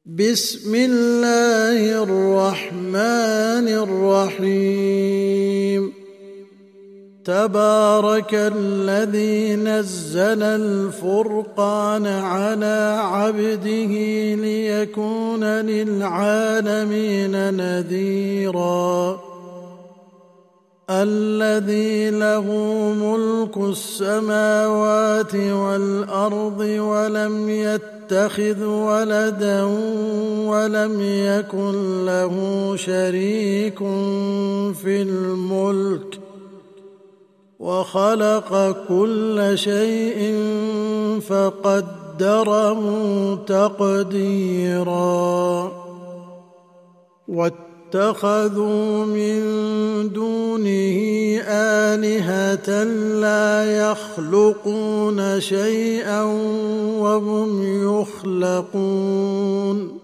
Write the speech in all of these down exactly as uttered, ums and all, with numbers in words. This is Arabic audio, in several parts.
بسم الله الرحمن الرحيم. تبارك الذي نزل الفرقان على عبده ليكون للعالمين نذيرا. الذي له ملك السماوات والأرض ولم يتخذ ولدا ولم يكن له شريك في الملك وخلق كل شيء فقدره تقديرا. واتخذوا من دونه آلهة لا يخلقون شيئا وهم يخلقون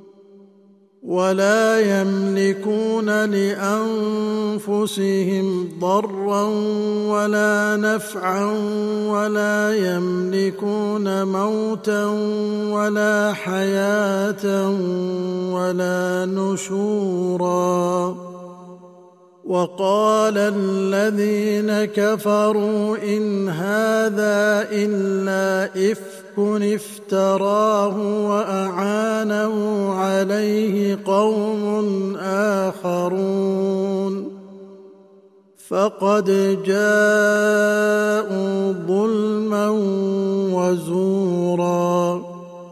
ولا يملكون لأنفسهم ضرا ولا نفعا ولا يملكون موتا ولا حياة ولا نشورا. وقال الذين كفروا إن هذا إلا إفك افتراه وأعانه عليه قوم آخرون فقد جاءوا ظلما وزورا.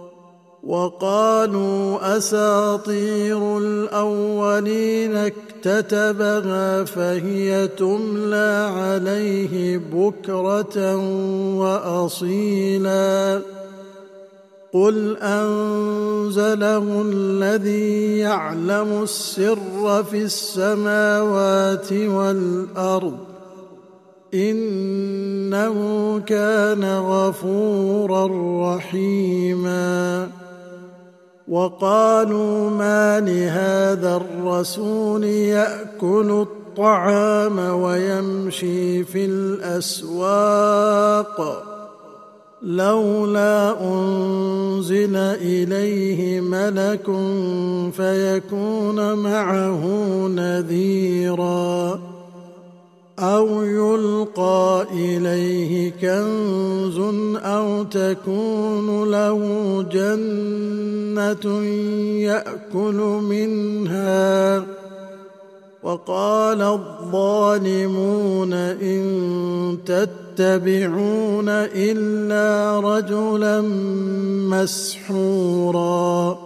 وقالوا أساطير الأولين اكتتبها فهي تملى عليه بكرة وأصيلا. قل أنزله الذي يعلم السر في السماوات والأرض إنه كان غفورا رحيما. وقالوا ما لهذا الرسول يأكل الطعام ويمشي في الأسواق لولا أنزل إليه ملك فيكون معه نذيرا أو يلقى إليه كنز أو تكون له جنة يأكل منها. وقال الظالمون إن تتبعون إلا رجلا مسحورا.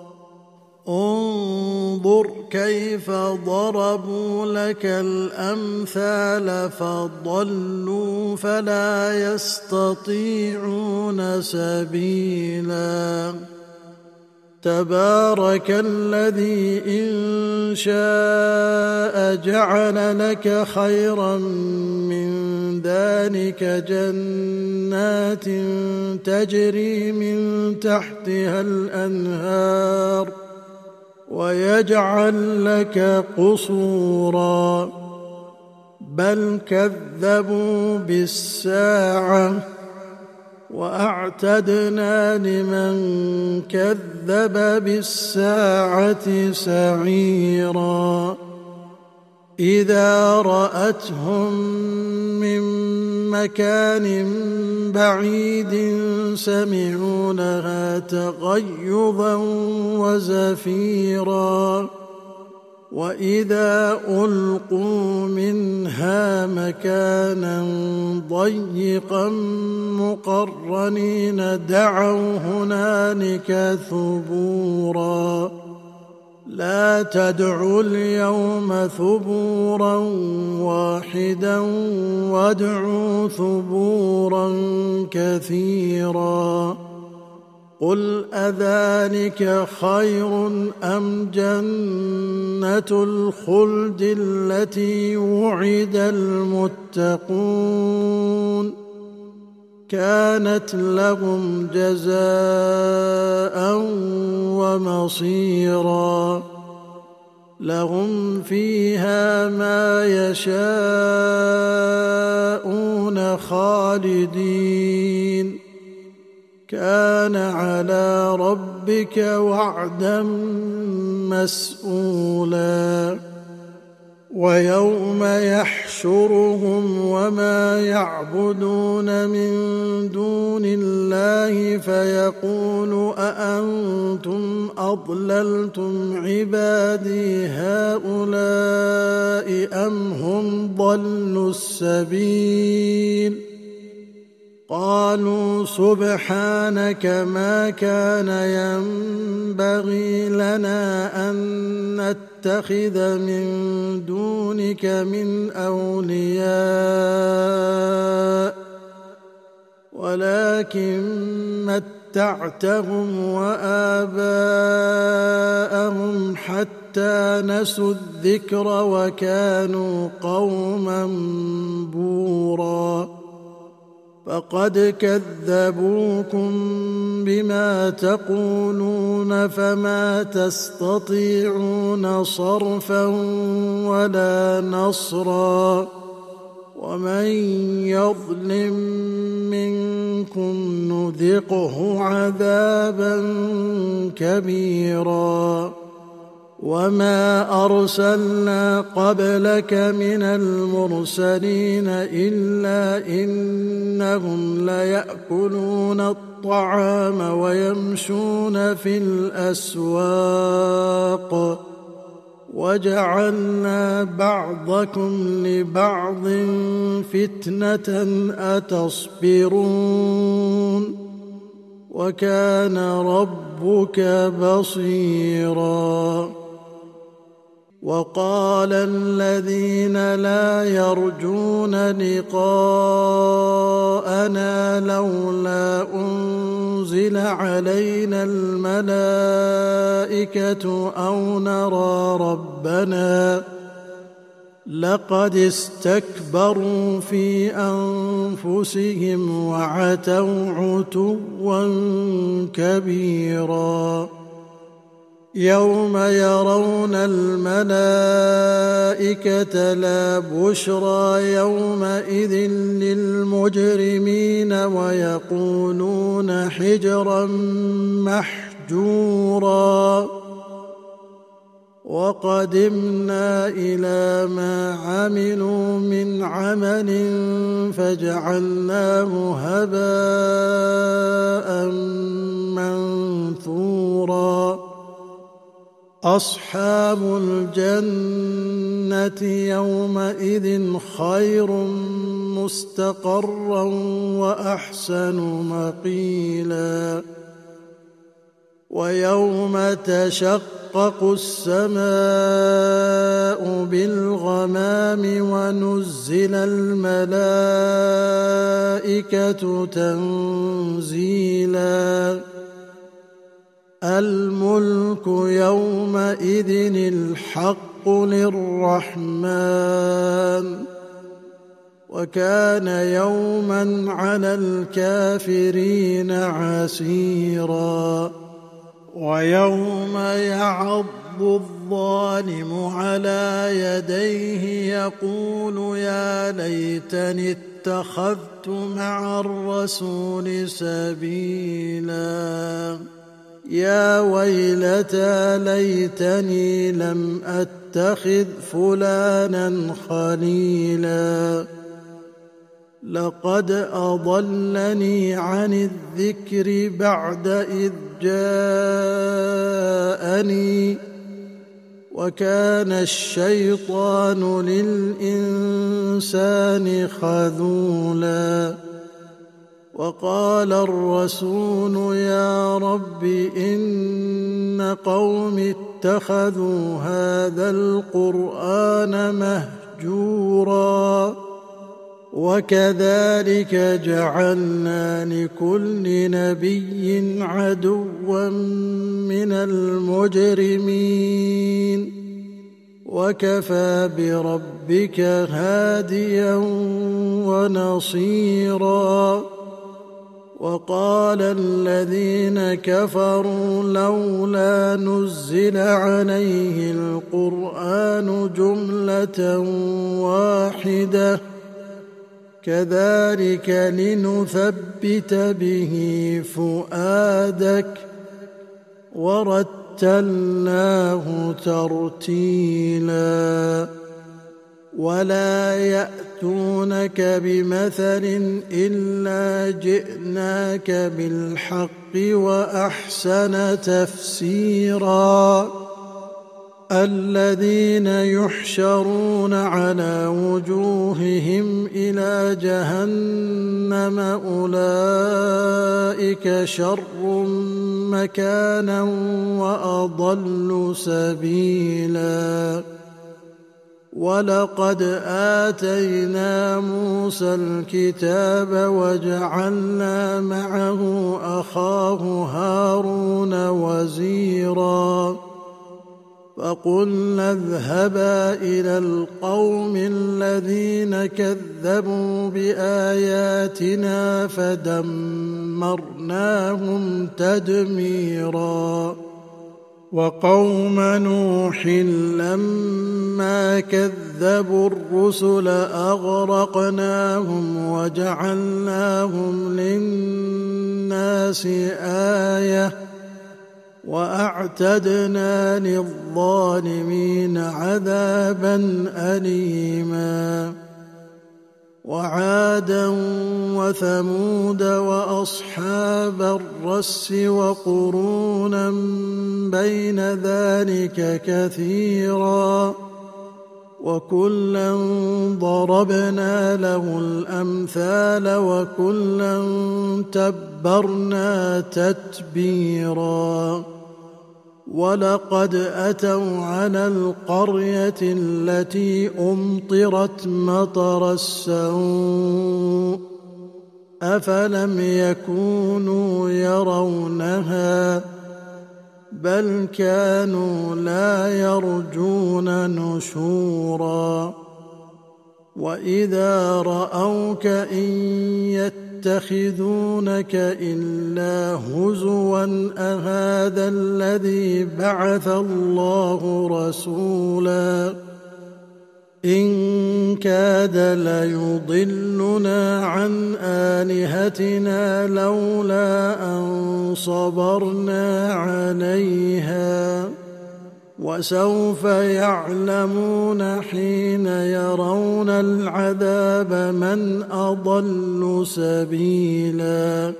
انظر كيف ضربوا لك الأمثال فضلوا فلا يستطيعون سبيلا. تبارك الذي إن شاء جعل لك خيرا من ذلك جنات تجري من تحتها الأنهار ويجعل لك قصورا. بل كذبوا بالساعة وأعتدنا لمن كذب بالساعة سعيرا. إذا رأتهم من مكان بعيد سمعوا لها تغيظا وزفيرا. وإذا ألقوا منها مكانا ضيقا مقرنين دعوا هنالك ثبورا. لا تدعوا اليوم ثبورا واحدا وادعوا ثبورا كثيرا. قل أذلك خير أم جنة الخلد التي وعد المتقون كانت لهم جزاء ومصيرا. لهم فيها ما يشاءون خالدين كان على ربك وعدا مسئولا ويوم يحشرهم وما يعبدون من دون الله فيقول أأنتم أضللتم عبادي هؤلاء أم هم ضلوا السبيل قالوا سبحانك ما كان ينبغي لنا أن نتخذ من دونك من أولياء ولكن متعتهم وآباءهم حتى نسوا الذكر وكانوا قوما بوراً فقد كذبوكم بما تقولون فما تستطيعون صرفا ولا نصرا ومن يظلم منكم نذقه عذابا كبيرا وما أرسلنا قبلك من المرسلين إلا إنهم ليأكلون الطعام ويمشون في الأسواق وجعلنا بعضكم لبعض فتنة أتصبرون وكان ربك بصيراً وقال الذين لا يرجون لقاءنا لولا أنزل علينا الملائكة أو نرى ربنا لقد استكبروا في أنفسهم وعتوا عتوا كبيرا يوم يرون الملائكة لا بشرى يومئذ للمجرمين ويقولون حجرا محجورا وقدمنا إلى ما عملوا من عمل فجعلناه هباء منثورا أصحاب الجنة يومئذ خير مستقرا وأحسن مقيلا ويوم تشقق السماء بالغمام ونزل الملائكة تنزيلا الملك يومئذ الحق للرحمن وكان يوما على الكافرين عسيرا ويوم يعض الظالم على يديه يقول يا ليتني اتخذت مع الرسول سبيلا يا ويلتى ليتني لم أتخذ فلانا خليلا لقد أضلني عن الذكر بعد إذ جاءني وكان الشيطان للإنسان خذولا وقال الرسول يا رب إن قوم اتخذوا هذا القرآن مهجورا وكذلك جعلنا لكل نبي عدوا من المجرمين وكفى بربك هاديا ونصيرا وقال الذين كفروا لولا نزل عليه القرآن جملة واحدة كذلك لنثبت به فؤادك ورتلناه ترتيلا ولا يأتونك بمثل إلا جئناك بالحق وأحسن تفسيرا الذين يحشرون على وجوههم إلى جهنم أولئك شر مكانا وأضل سبيلا ولقد آتينا موسى الكتاب وجعلنا معه أخاه هارون وزيرا فقلنا اذهبا إلى القوم الذين كذبوا بآياتنا فدمرناهم تدميرا وقوم نوح لما كذبوا الرسل أغرقناهم وجعلناهم للناس آية وأعتدنا للظالمين عذابا أليما وعادا وثمود وأصحاب الرس وقرونا بين ذلك كثيرا وكلا ضربنا له الأمثال وكلا تبرنا تتبيرا ولقد أتوا على القرية التي أمطرت مطر السوء أفلم يكونوا يرونها بل كانوا لا يرجون نشورا وإذا رأوك إن يتخذونك إلا هزوا أهذا الذي بعث الله رسولا إن كاد ليضلنا عن آلهتنا لولا أن صبرنا عليها وسوف يعلمون حين يرون العذاب من أضل سبيلا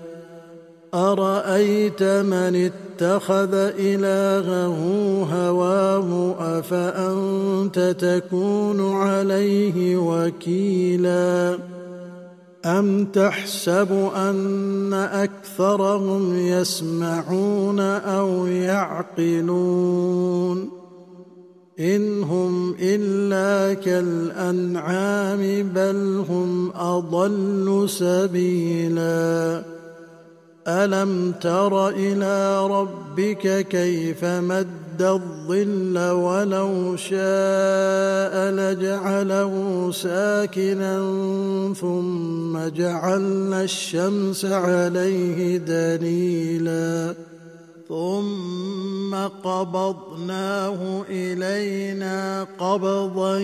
أرأيت من اتخذ إلهه هواه أفأنت تكون عليه وكيلا أم تحسب أن أكثرهم يسمعون أو يعقلون إن هم إلا كالأنعام بل هم أضل سبيلا ألم تر إلى ربك كيف مد الظل ولو شاء لجعله ساكنا ثم جعلنا الشمس عليه دليلا ثم قبضناه إلينا قبضا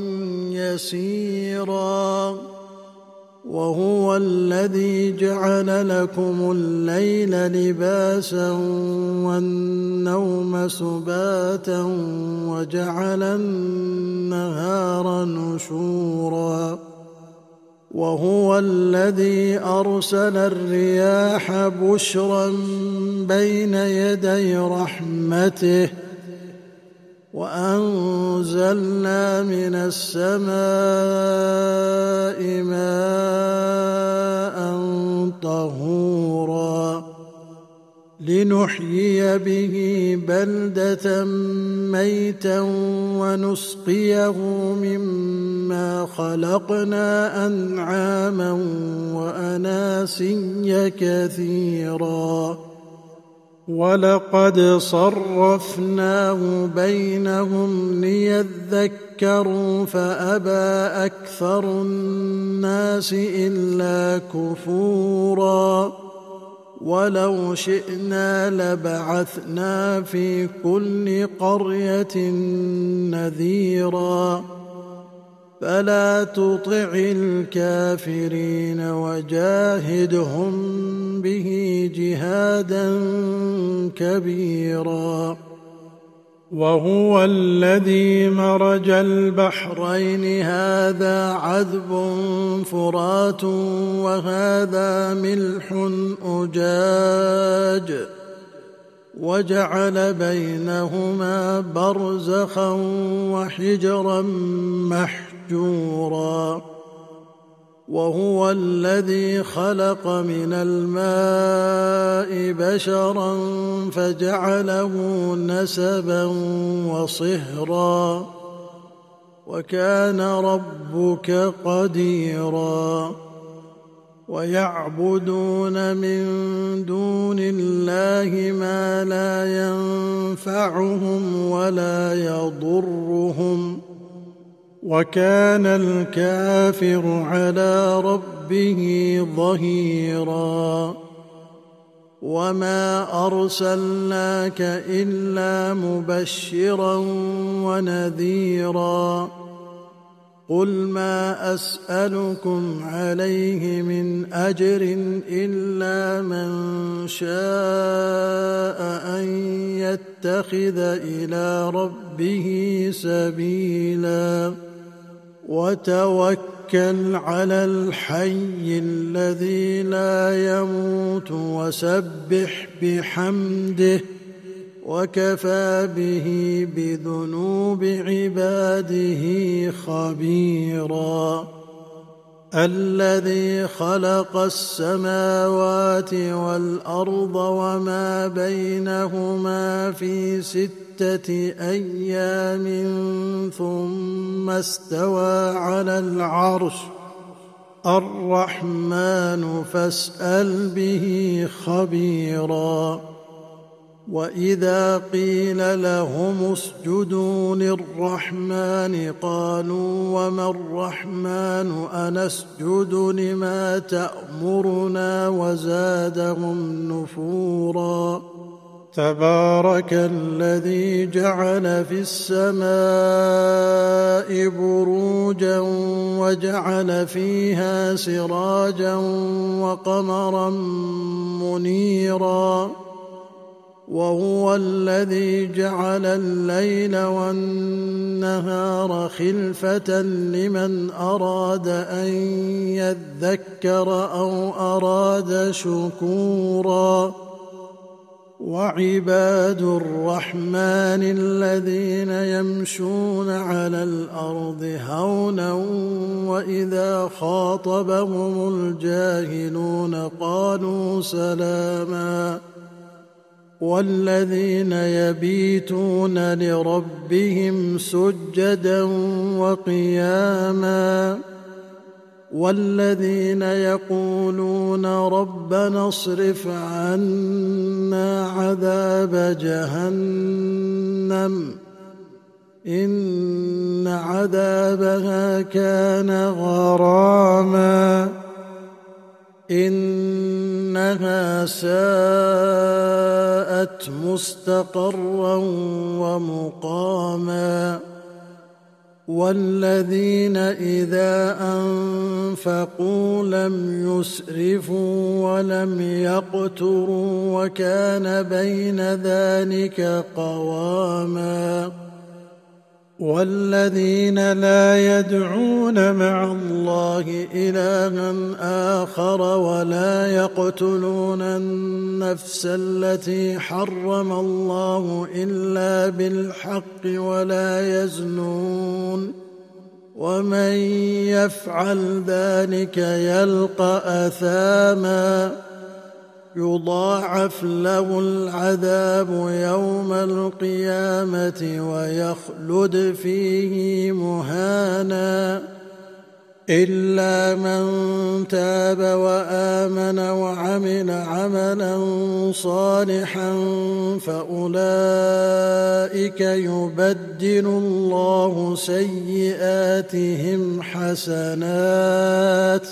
يسيرا وهو الذي جعل لكم الليل لباسا والنوم سباتا وجعل النهار نشورا وهو الذي أرسل الرياح بشرا بين يدي رحمته وأنزلنا من السماء ماء طهورا لنحيي به بلدة ميتا ونسقيه مما خلقنا أنعاما وأناسيا كثيرا ولقد صرفناه بينهم ليذكروا فأبى أكثر الناس إلا كفورا ولو شئنا لبعثنا في كل قرية نذيرا فلا تطع الكافرين وجاهدهم به جهادا كبيرا. وهو الذي مرج البحرين هذا عذب فرات وهذا ملح أجاج وجعل بينهما برزخا وحجرا محجورا. وهو الذي خلق من الماء بشرا فجعله نسبا وصهرا وكان ربك قديرا. ويعبدون من دون الله ما لا ينفعهم ولا يضرهم وكان الكافر على ربه ظهيرا. وما أرسلناك إلا مبشرا ونذيرا. قل ما أسألكم عليه من أجر إلا من شاء أن يتخذ إلى ربه سبيلا. وتوكل على الحي الذي لا يموت وسبح بحمده وكفى به بذنوب عباده خبيرا. الذي خلق السماوات والأرض وما بينهما في ستة أيام ثم استوى على العرش الرحمن فاسأل به خبيرا. وإذا قيل لهم اسجدوا للرحمن قالوا وما الرحمن أنسجد لما تأمرنا وزادهم نفورا. تبارك الذي جعل في السماء بروجا وجعل فيها سراجا وقمرا منيرا. وهو الذي جعل الليل والنهار خلفة لمن أراد أن يذكر أو أراد شكورا. وعباد الرحمن الذين يمشون على الأرض هونا وإذا خاطبهم الجاهلون قالوا سلاما. والذين يبيتون لربهم سجدا وقياما. والذين يقولون ربنا اصرف عنا عذاب جهنم إن عذابها كان غراما إنها ساءت مستقرا ومقاما. والذين إذا أنفقوا لم يسرفوا ولم يقتروا وكان بين ذلك قواما. والذين لا يدعون مع الله إلها آخر ولا يقتلون النفس التي حرم الله إلا بالحق ولا يزنون ومن يفعل ذلك يلقى أثاما يضاعف له العذاب يوم القيامة ويخلد فيه مهانا إلا من تاب وآمن وعمل عملا صالحا فأولئك يبدل الله سيئاتهم حسنات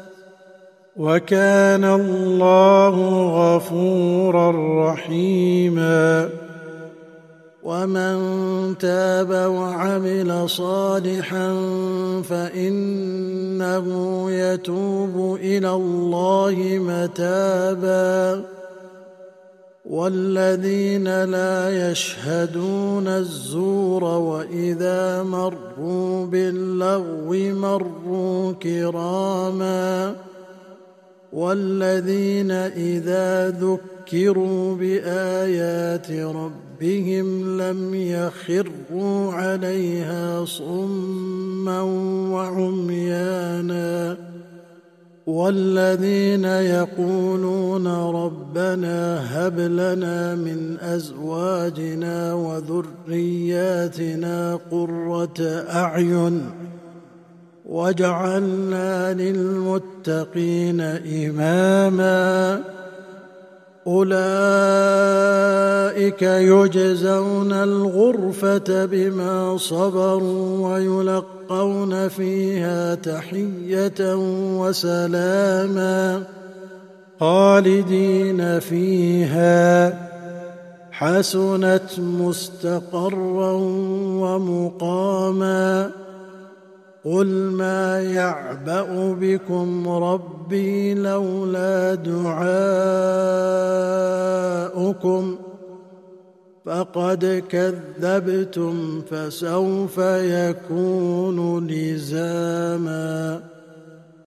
وكان الله غفورا رحيما. ومن تاب وعمل صالحا فإنه يتوب إلى الله متابا والذين لا يشهدون الزور وإذا مروا باللغو مروا كراما والذين إذا ذكروا بآيات ربهم لم يخروا عليها صما وعميانا والذين يقولون ربنا هب لنا من أزواجنا وذرياتنا قرة أعين واجعلنا للمتقين إماما أولئك يجزون الغرفة بما صبروا ويلقون فيها تحية وسلاما خالدين فيها حسنت مستقرا ومقاما قل ما يعبأ بكم ربي لولا دعاؤكم فقد كذبتم فسوف يكون لزاما